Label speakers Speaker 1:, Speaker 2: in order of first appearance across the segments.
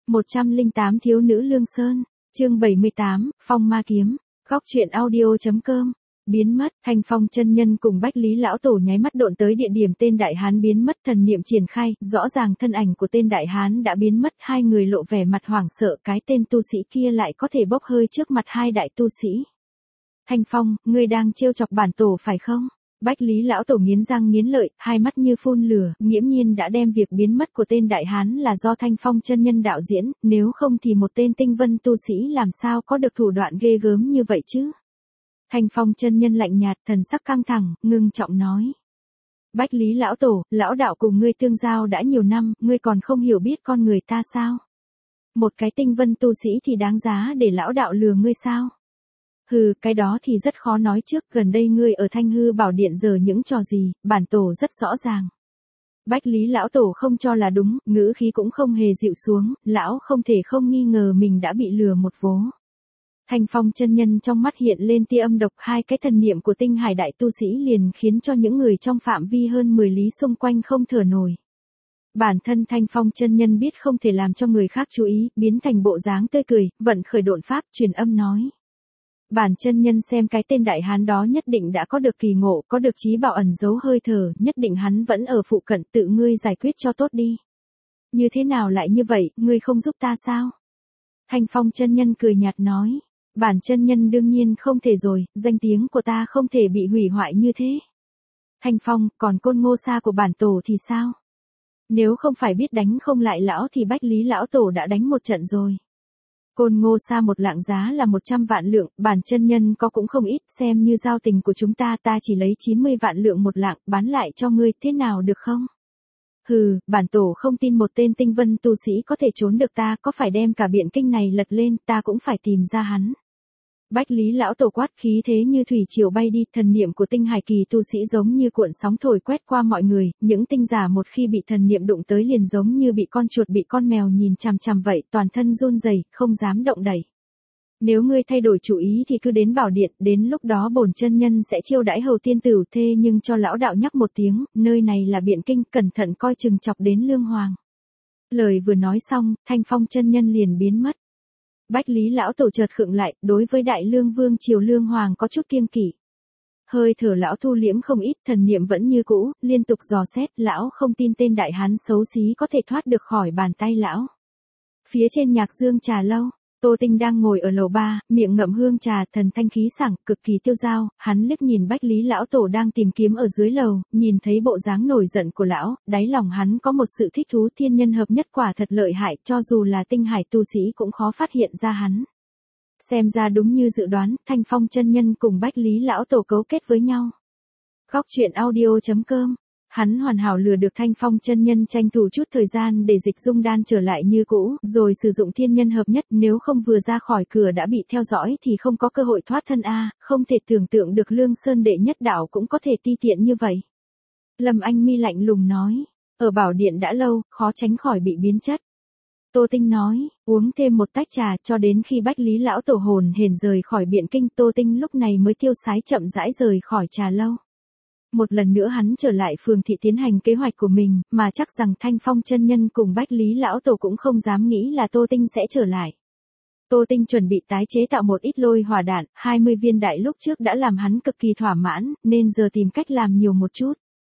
Speaker 1: 108 Thiếu nữ Lương Sơn, chương 78, Phong Ma Kiếm, góc truyện audio.com. Biến mất, Thanh Phong chân nhân cùng Bách Lý lão tổ nháy mắt độn tới địa điểm tên đại hán biến mất, thần niệm triển khai, rõ ràng thân ảnh của tên đại hán đã biến mất, hai người lộ vẻ mặt hoảng sợ, cái tên tu sĩ kia lại có thể bốc hơi trước mặt hai đại tu sĩ. Thanh Phong, ngươi đang trêu chọc bản tổ phải không? Bách Lý lão tổ nghiến răng nghiến lợi, hai mắt như phun lửa, nghiễm nhiên đã đem việc biến mất của tên đại hán là do Thanh Phong chân nhân đạo diễn, nếu không thì một tên tinh vân tu sĩ làm sao có được thủ đoạn ghê gớm như vậy chứ? Thanh Phong chân nhân lạnh nhạt, thần sắc căng thẳng, ngưng trọng nói. Bách Lý lão tổ, lão đạo cùng ngươi tương giao đã nhiều năm, ngươi còn không hiểu biết con người ta sao? Một cái tinh vân tu sĩ thì đáng giá để lão đạo lừa ngươi sao? Hừ, cái đó thì rất khó nói trước, gần đây ngươi ở Thanh Hư Bảo Điện giờ những trò gì, bản tổ rất rõ ràng. Bách Lý lão tổ không cho là đúng, ngữ khí cũng không hề dịu xuống, lão không thể không nghi ngờ mình đã bị lừa một vố. Thanh Phong chân nhân trong mắt hiện lên tia âm độc, hai cái thần niệm của tinh hải đại tu sĩ liền khiến cho những người trong phạm vi hơn 10 lý xung quanh không thở nổi. Bản thân Thanh Phong chân nhân biết không thể làm cho người khác chú ý, biến thành bộ dáng tươi cười, vận khởi độn pháp, truyền âm nói. Bản chân nhân xem cái tên đại hán đó nhất định đã có được kỳ ngộ, có được trí bảo ẩn giấu hơi thở, nhất định hắn vẫn ở phụ cận, tự ngươi giải quyết cho tốt đi. Như thế nào lại như vậy, ngươi không giúp ta sao? Thanh Phong chân nhân cười nhạt nói. Bản chân nhân đương nhiên không thể rồi, danh tiếng của ta không thể bị hủy hoại như thế. Thanh Phong, còn Côn Ngô Sa của bản tổ thì sao? Nếu không phải biết đánh không lại lão thì Bách Lý lão tổ đã đánh một trận rồi. Côn Ngô Sa một lạng giá là 100 vạn lượng, bản chân nhân có cũng không ít, xem như giao tình của chúng ta chỉ lấy 90 vạn lượng một lạng, bán lại cho ngươi, thế nào được không? Hừ, bản tổ không tin một tên tinh vân tu sĩ có thể trốn được ta, có phải đem cả biện kinh này lật lên, ta cũng phải tìm ra hắn. Bách Lý lão tổ quát, khí thế như thủy triều bay đi, thần niệm của tinh hải kỳ tu sĩ giống như cuộn sóng thổi quét qua mọi người, những tinh giả một khi bị thần niệm đụng tới liền giống như bị con chuột bị con mèo nhìn chằm chằm vậy, toàn thân run rẩy, không dám động đậy. Nếu ngươi thay đổi chủ ý thì cứ đến bảo điện, đến lúc đó bổn chân nhân sẽ chiêu đãi hầu tiên tử, thê nhưng cho lão đạo nhắc một tiếng, nơi này là biện kinh, cẩn thận coi chừng chọc đến lương hoàng. Lời vừa nói xong, Thanh Phong chân nhân liền biến mất. Bách Lý lão tổ chợt khựng lại, đối với đại lương vương triều lương hoàng có chút kiêng kỵ. Hơi thở lão thu liễm không ít, thần niệm vẫn như cũ, liên tục dò xét, lão không tin tên đại hán xấu xí có thể thoát được khỏi bàn tay lão. Phía trên nhạc dương trà lâu, Tô Tinh đang ngồi ở lầu 3, miệng ngậm hương trà, thần thanh khí sảng, cực kỳ tiêu dao, hắn liếc nhìn Bách Lý lão tổ đang tìm kiếm ở dưới lầu, nhìn thấy bộ dáng nổi giận của lão, đáy lòng hắn có một sự thích thú, thiên nhân hợp nhất quả thật lợi hại, cho dù là tinh hải tu sĩ cũng khó phát hiện ra hắn. Xem ra đúng như dự đoán, Thanh Phong chân nhân cùng Bách Lý lão tổ cấu kết với nhau. Góc truyện audio.com. Hắn hoàn hảo lừa được Thanh Phong chân nhân, tranh thủ chút thời gian để dịch dung đan trở lại như cũ, rồi sử dụng thiên nhân hợp nhất, nếu không vừa ra khỏi cửa đã bị theo dõi thì không có cơ hội thoát thân không thể tưởng tượng được Lương Sơn đệ nhất đạo cũng có thể ti tiện như vậy. Lâm Anh Mi lạnh lùng nói, ở bảo điện đã lâu, khó tránh khỏi bị biến chất. Tô Tinh nói, uống thêm một tách trà, cho đến khi Bách Lý lão tổ hồn hển rời khỏi biện kinh, Tô Tinh lúc này mới tiêu sái chậm rãi rời khỏi trà lâu. Một lần nữa hắn trở lại phường thị tiến hành kế hoạch của mình, mà chắc rằng Thanh Phong chân nhân cùng Bách Lý lão tổ cũng không dám nghĩ là Tô Tinh sẽ trở lại. Tô Tinh chuẩn bị tái chế tạo một ít lôi hỏa đạn, 20 viên đại lúc trước đã làm hắn cực kỳ thỏa mãn, nên giờ tìm cách làm nhiều một chút.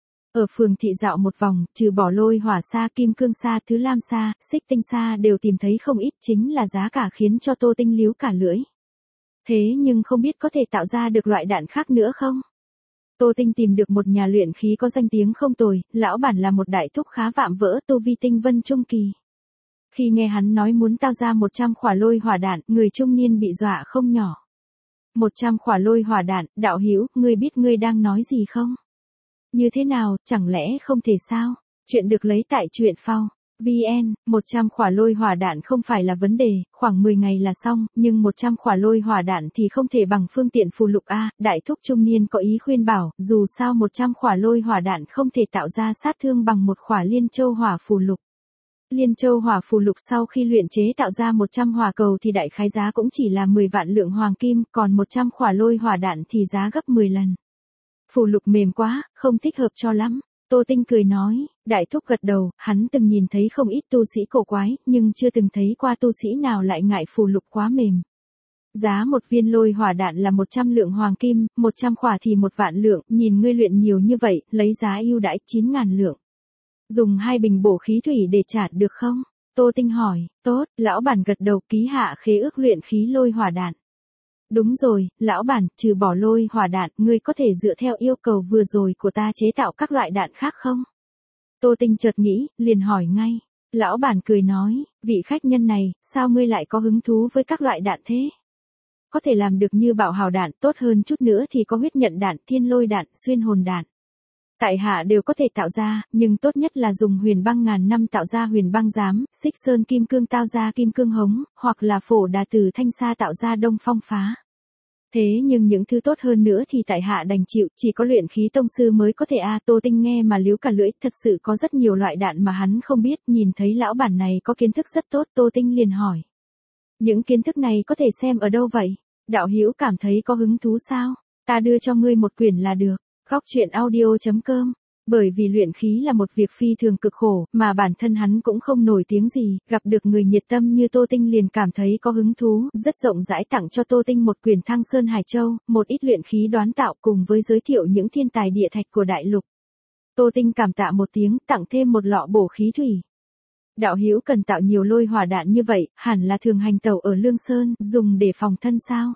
Speaker 1: Ở phường thị dạo một vòng, trừ bỏ lôi hỏa sa, kim cương sa, thứ lam sa, xích tinh sa đều tìm thấy không ít, chính là giá cả khiến cho Tô Tinh líu cả lưỡi. Thế nhưng không biết có thể tạo ra được loại đạn khác nữa không? Tô Tinh tìm được một nhà luyện khí có danh tiếng không tồi, lão bản là một đại thúc khá vạm vỡ, tu vi tinh vân trung kỳ. Khi nghe hắn nói muốn tạo ra 100 khỏa lôi hỏa đạn, người trung niên bị dọa không nhỏ. 100 khỏa lôi hỏa đạn, đạo hữu, ngươi biết ngươi đang nói gì không? Như thế nào, chẳng lẽ không thể sao? Chuyện được lấy tại truyện phao. VN, 100 khỏa lôi hỏa đạn không phải là vấn đề, khoảng 10 ngày là xong, nhưng 100 khỏa lôi hỏa đạn thì không thể bằng phương tiện phù lục đại thúc trung niên có ý khuyên bảo, dù sao 100 khỏa lôi hỏa đạn không thể tạo ra sát thương bằng một khỏa liên châu hỏa phù lục. Liên châu hỏa phù lục sau khi luyện chế tạo ra 100 hỏa cầu thì đại khái giá cũng chỉ là 10 vạn lượng hoàng kim, còn 100 khỏa lôi hỏa đạn thì giá gấp 10 lần. Phù lục mềm quá, không thích hợp cho lắm. Tô Tinh cười nói, Đại thúc gật đầu, hắn từng nhìn thấy không ít tu sĩ cổ quái, nhưng chưa từng thấy qua tu sĩ nào lại ngại phù lục quá mềm. Giá một viên lôi hỏa đạn là 100 lượng hoàng kim, 100 khỏa thì 1 vạn lượng, nhìn ngươi luyện nhiều như vậy, lấy giá ưu đãi 9.000 lượng. Dùng 2 bình bổ khí thủy để trả được không? Tô Tinh hỏi, tốt, lão bản gật đầu ký hạ khế ước luyện khí lôi hỏa đạn. Đúng rồi, lão bản, trừ bỏ lôi hỏa đạn, ngươi có thể dựa theo yêu cầu vừa rồi của ta chế tạo các loại đạn khác không? Tô Tinh chợt nghĩ, liền hỏi ngay. Lão bản cười nói, vị khách nhân này, sao ngươi lại có hứng thú với các loại đạn thế? Có thể làm được như bảo hào đạn, tốt hơn chút nữa thì có huyết nhận đạn, thiên lôi đạn, xuyên hồn đạn. Tại hạ đều có thể tạo ra, nhưng tốt nhất là dùng huyền băng ngàn năm tạo ra huyền băng giám, xích sơn kim cương tạo ra kim cương hống, hoặc là phổ đà tử thanh sa tạo ra đông phong phá. Thế nhưng những thứ tốt hơn nữa thì tại hạ đành chịu, chỉ có luyện khí tông sư mới có thể Tô Tinh nghe mà líu cả lưỡi, thật sự có rất nhiều loại đạn mà hắn không biết, nhìn thấy lão bản này có kiến thức rất tốt, Tô Tinh liền hỏi. Những kiến thức này có thể xem ở đâu vậy? Đạo hữu cảm thấy có hứng thú sao? Ta đưa cho ngươi một quyển là được. Góc truyện audio.com. Bởi vì luyện khí là một việc phi thường cực khổ, mà bản thân hắn cũng không nổi tiếng gì, gặp được người nhiệt tâm như Tô Tinh liền cảm thấy có hứng thú, rất rộng rãi tặng cho Tô Tinh một quyển Thăng Sơn Hải Châu, một ít luyện khí đoán tạo cùng với giới thiệu những thiên tài địa thạch của đại lục. Tô Tinh cảm tạ một tiếng, tặng thêm một lọ bổ khí thủy. Đạo hữu cần tạo nhiều lôi hỏa đạn như vậy, hẳn là thường hành tẩu ở Lương Sơn, dùng để phòng thân sao?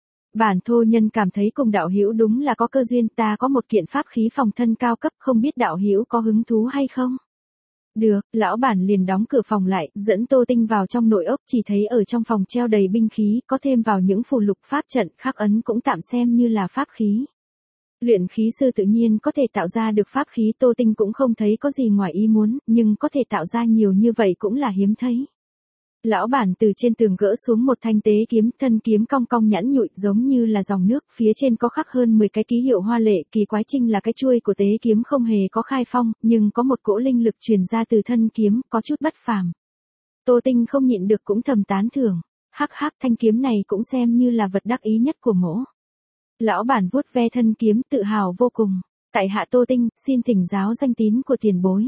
Speaker 1: Bản thô nhân cảm thấy cùng đạo hữu đúng là có cơ duyên, ta có một kiện pháp khí phòng thân cao cấp, không biết đạo hữu có hứng thú hay không? Được, lão bản liền đóng cửa phòng lại, dẫn Tô Tinh vào trong nội ốc, chỉ thấy ở trong phòng treo đầy binh khí, có thêm vào những phù lục pháp trận, khắc ấn cũng tạm xem như là pháp khí. Luyện khí sư tự nhiên có thể tạo ra được pháp khí, Tô Tinh cũng không thấy có gì ngoài ý muốn, nhưng có thể tạo ra nhiều như vậy cũng là hiếm thấy. Lão bản từ trên tường gỡ xuống một thanh tế kiếm, thân kiếm cong cong nhẵn nhụi giống như là dòng nước, phía trên có khắc hơn 10 cái ký hiệu hoa lệ, kỳ quái trinh là cái chuôi của tế kiếm không hề có khai phong, nhưng có một cỗ linh lực truyền ra từ thân kiếm, có chút bất phàm. Tô Tinh không nhịn được cũng thầm tán thưởng, hắc hắc, thanh kiếm này cũng xem như là vật đắc ý nhất của mỗ. Lão bản vuốt ve thân kiếm, tự hào vô cùng. Tại hạ Tô Tinh, xin thỉnh giáo danh tín của tiền bối.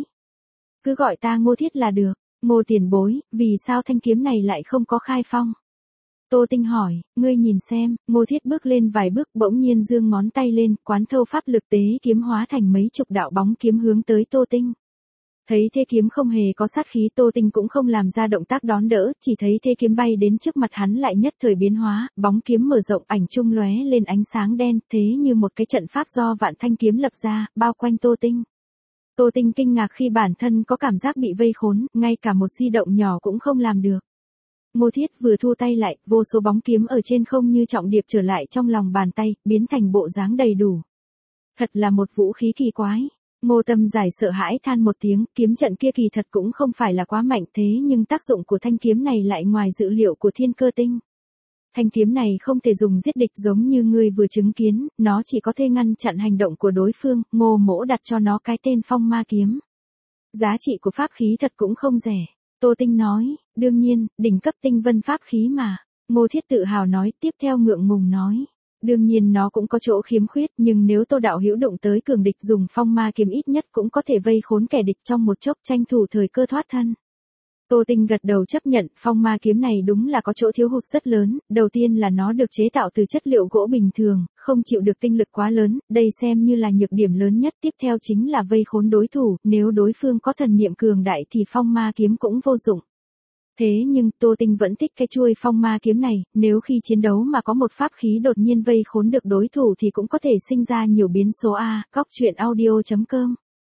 Speaker 1: Cứ gọi ta Ngô Thiết là được. Ngô tiền bối, vì sao thanh kiếm này lại không có khai phong? Tô Tinh hỏi, ngươi nhìn xem, Ngô Thiết bước lên vài bước, bỗng nhiên giương ngón tay lên, quán thâu pháp lực tế kiếm hóa thành mấy chục đạo bóng kiếm hướng tới Tô Tinh. Thấy thế kiếm không hề có sát khí, Tô Tinh cũng không làm ra động tác đón đỡ, chỉ thấy thế kiếm bay đến trước mặt hắn lại nhất thời biến hóa, bóng kiếm mở rộng, ảnh trung lóe lên ánh sáng đen, thế như một cái trận pháp do vạn thanh kiếm lập ra, bao quanh Tô Tinh. Tô Tinh kinh ngạc khi bản thân có cảm giác bị vây khốn, ngay cả một di động nhỏ cũng không làm được. Ngô Thiết vừa thu tay lại, vô số bóng kiếm ở trên không như trọng điệp trở lại trong lòng bàn tay, biến thành bộ dáng đầy đủ. Thật là một vũ khí kỳ quái. Ngô Tâm Giải sợ hãi than một tiếng, kiếm trận kia kỳ thật cũng không phải là quá mạnh, thế nhưng tác dụng của thanh kiếm này lại ngoài dự liệu của Thiên Cơ Tinh. Thanh kiếm này không thể dùng giết địch giống như ngươi vừa chứng kiến, nó chỉ có thể ngăn chặn hành động của đối phương, Ngô mỗ đặt cho nó cái tên Phong Ma Kiếm. Giá trị của pháp khí thật cũng không rẻ. Tô Tinh nói, đương nhiên, đỉnh cấp tinh vân pháp khí mà. Ngô Thiết tự hào nói, tiếp theo ngượng ngùng nói. Đương nhiên nó cũng có chỗ khiếm khuyết, nhưng nếu Tô đạo hữu đụng tới cường địch dùng Phong Ma Kiếm ít nhất cũng có thể vây khốn kẻ địch trong một chốc, tranh thủ thời cơ thoát thân. Tô Tinh gật đầu chấp nhận, Phong Ma Kiếm này đúng là có chỗ thiếu hụt rất lớn, đầu tiên là nó được chế tạo từ chất liệu gỗ bình thường, không chịu được tinh lực quá lớn, đây xem như là nhược điểm lớn nhất, tiếp theo chính là vây khốn đối thủ, nếu đối phương có thần niệm cường đại thì Phong Ma Kiếm cũng vô dụng. Thế nhưng Tô Tinh vẫn thích cái chuôi Phong Ma Kiếm này, nếu khi chiến đấu mà có một pháp khí đột nhiên vây khốn được đối thủ thì cũng có thể sinh ra nhiều biến số Góc truyện audio.com.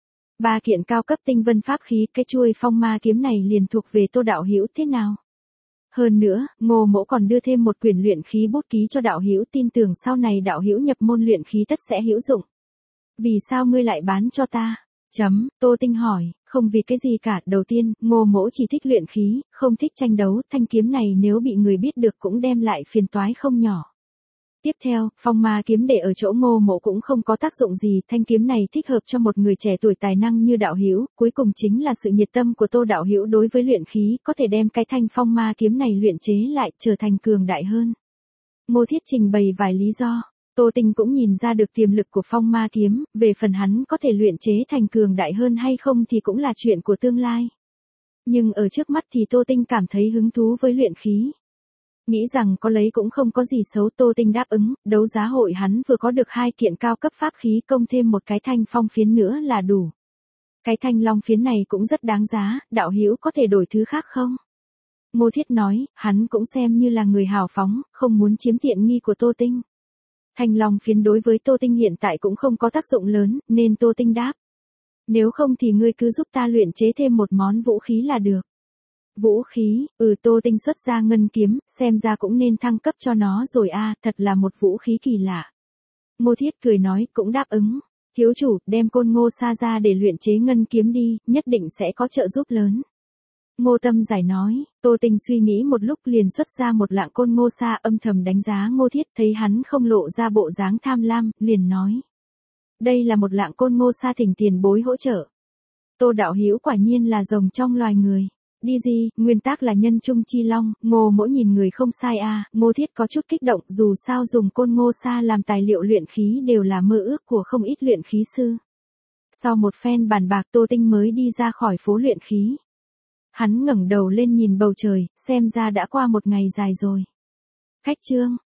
Speaker 1: 3 kiện cao cấp tinh vân pháp khí, cái chuôi Phong Ma Kiếm này liền thuộc về Tô đạo hữu thế nào? Hơn nữa, Ngô mỗ còn đưa thêm một quyển luyện khí bút ký cho đạo hữu, tin tưởng sau này đạo hữu nhập môn luyện khí tất sẽ hữu dụng. Vì sao ngươi lại bán cho ta? Tô Tinh hỏi, không vì cái gì cả, đầu tiên, Ngô mỗ chỉ thích luyện khí, không thích tranh đấu, thanh kiếm này nếu bị người biết được cũng đem lại phiền toái không nhỏ. Tiếp theo, Phong Ma Kiếm để ở chỗ Ngô mỗ cũng không có tác dụng gì, thanh kiếm này thích hợp cho một người trẻ tuổi tài năng như đạo hữu, cuối cùng chính là sự nhiệt tâm của Tô đạo hữu đối với luyện khí, có thể đem cái thanh Phong Ma Kiếm này luyện chế lại, trở thành cường đại hơn. Ngô Thiết trình bày vài lý do. Tô Tinh cũng nhìn ra được tiềm lực của phong ma kiếm, về phần hắn có thể luyện chế thành cường đại hơn hay không thì cũng là chuyện của tương lai. Nhưng ở trước mắt thì Tô Tinh cảm thấy hứng thú với luyện khí. Nghĩ rằng có lấy cũng không có gì xấu, Tô Tinh đáp ứng, đấu giá hội hắn vừa có được 2 kiện cao cấp pháp khí công thêm một cái thanh phong phiến nữa là đủ. Cái thanh long phiến này cũng rất đáng giá, đạo hữu có thể đổi thứ khác không? Ngô Thiết nói, hắn cũng xem như là người hào phóng, không muốn chiếm tiện nghi của Tô Tinh. Thanh long phiến đối với Tô Tinh hiện tại cũng không có tác dụng lớn, nên Tô Tinh đáp. Nếu không thì ngươi cứ giúp ta luyện chế thêm một món vũ khí là được. Vũ khí, Tô Tinh xuất ra ngân kiếm, xem ra cũng nên thăng cấp cho nó rồi a, thật là một vũ khí kỳ lạ. Ngô Thiết cười nói, cũng đáp ứng. Thiếu chủ, đem Côn Ngô Sa ra để luyện chế ngân kiếm đi, nhất định sẽ có trợ giúp lớn. Ngô Tâm giải nói, Tô Tinh suy nghĩ một lúc liền xuất ra một lạng Côn Ngô Sa, âm thầm đánh giá Ngô Thiết, thấy hắn không lộ ra bộ dáng tham lam, liền nói. Đây là một lạng Côn Ngô Sa thỉnh tiền bối hỗ trợ. Tô đạo hữu quả nhiên là rồng trong loài người. Đi gì, nguyên tắc là nhân trung chi long, Ngô mỗi nhìn người không sai a. Ngô Thiết có chút kích động, dù sao dùng Côn Ngô Sa làm tài liệu luyện khí đều là mơ ước của không ít luyện khí sư. Sau một phen bàn bạc, Tô Tinh mới đi ra khỏi phố luyện khí. Hắn ngẩng đầu lên nhìn bầu trời, xem ra đã qua một ngày dài rồi. Khách trương,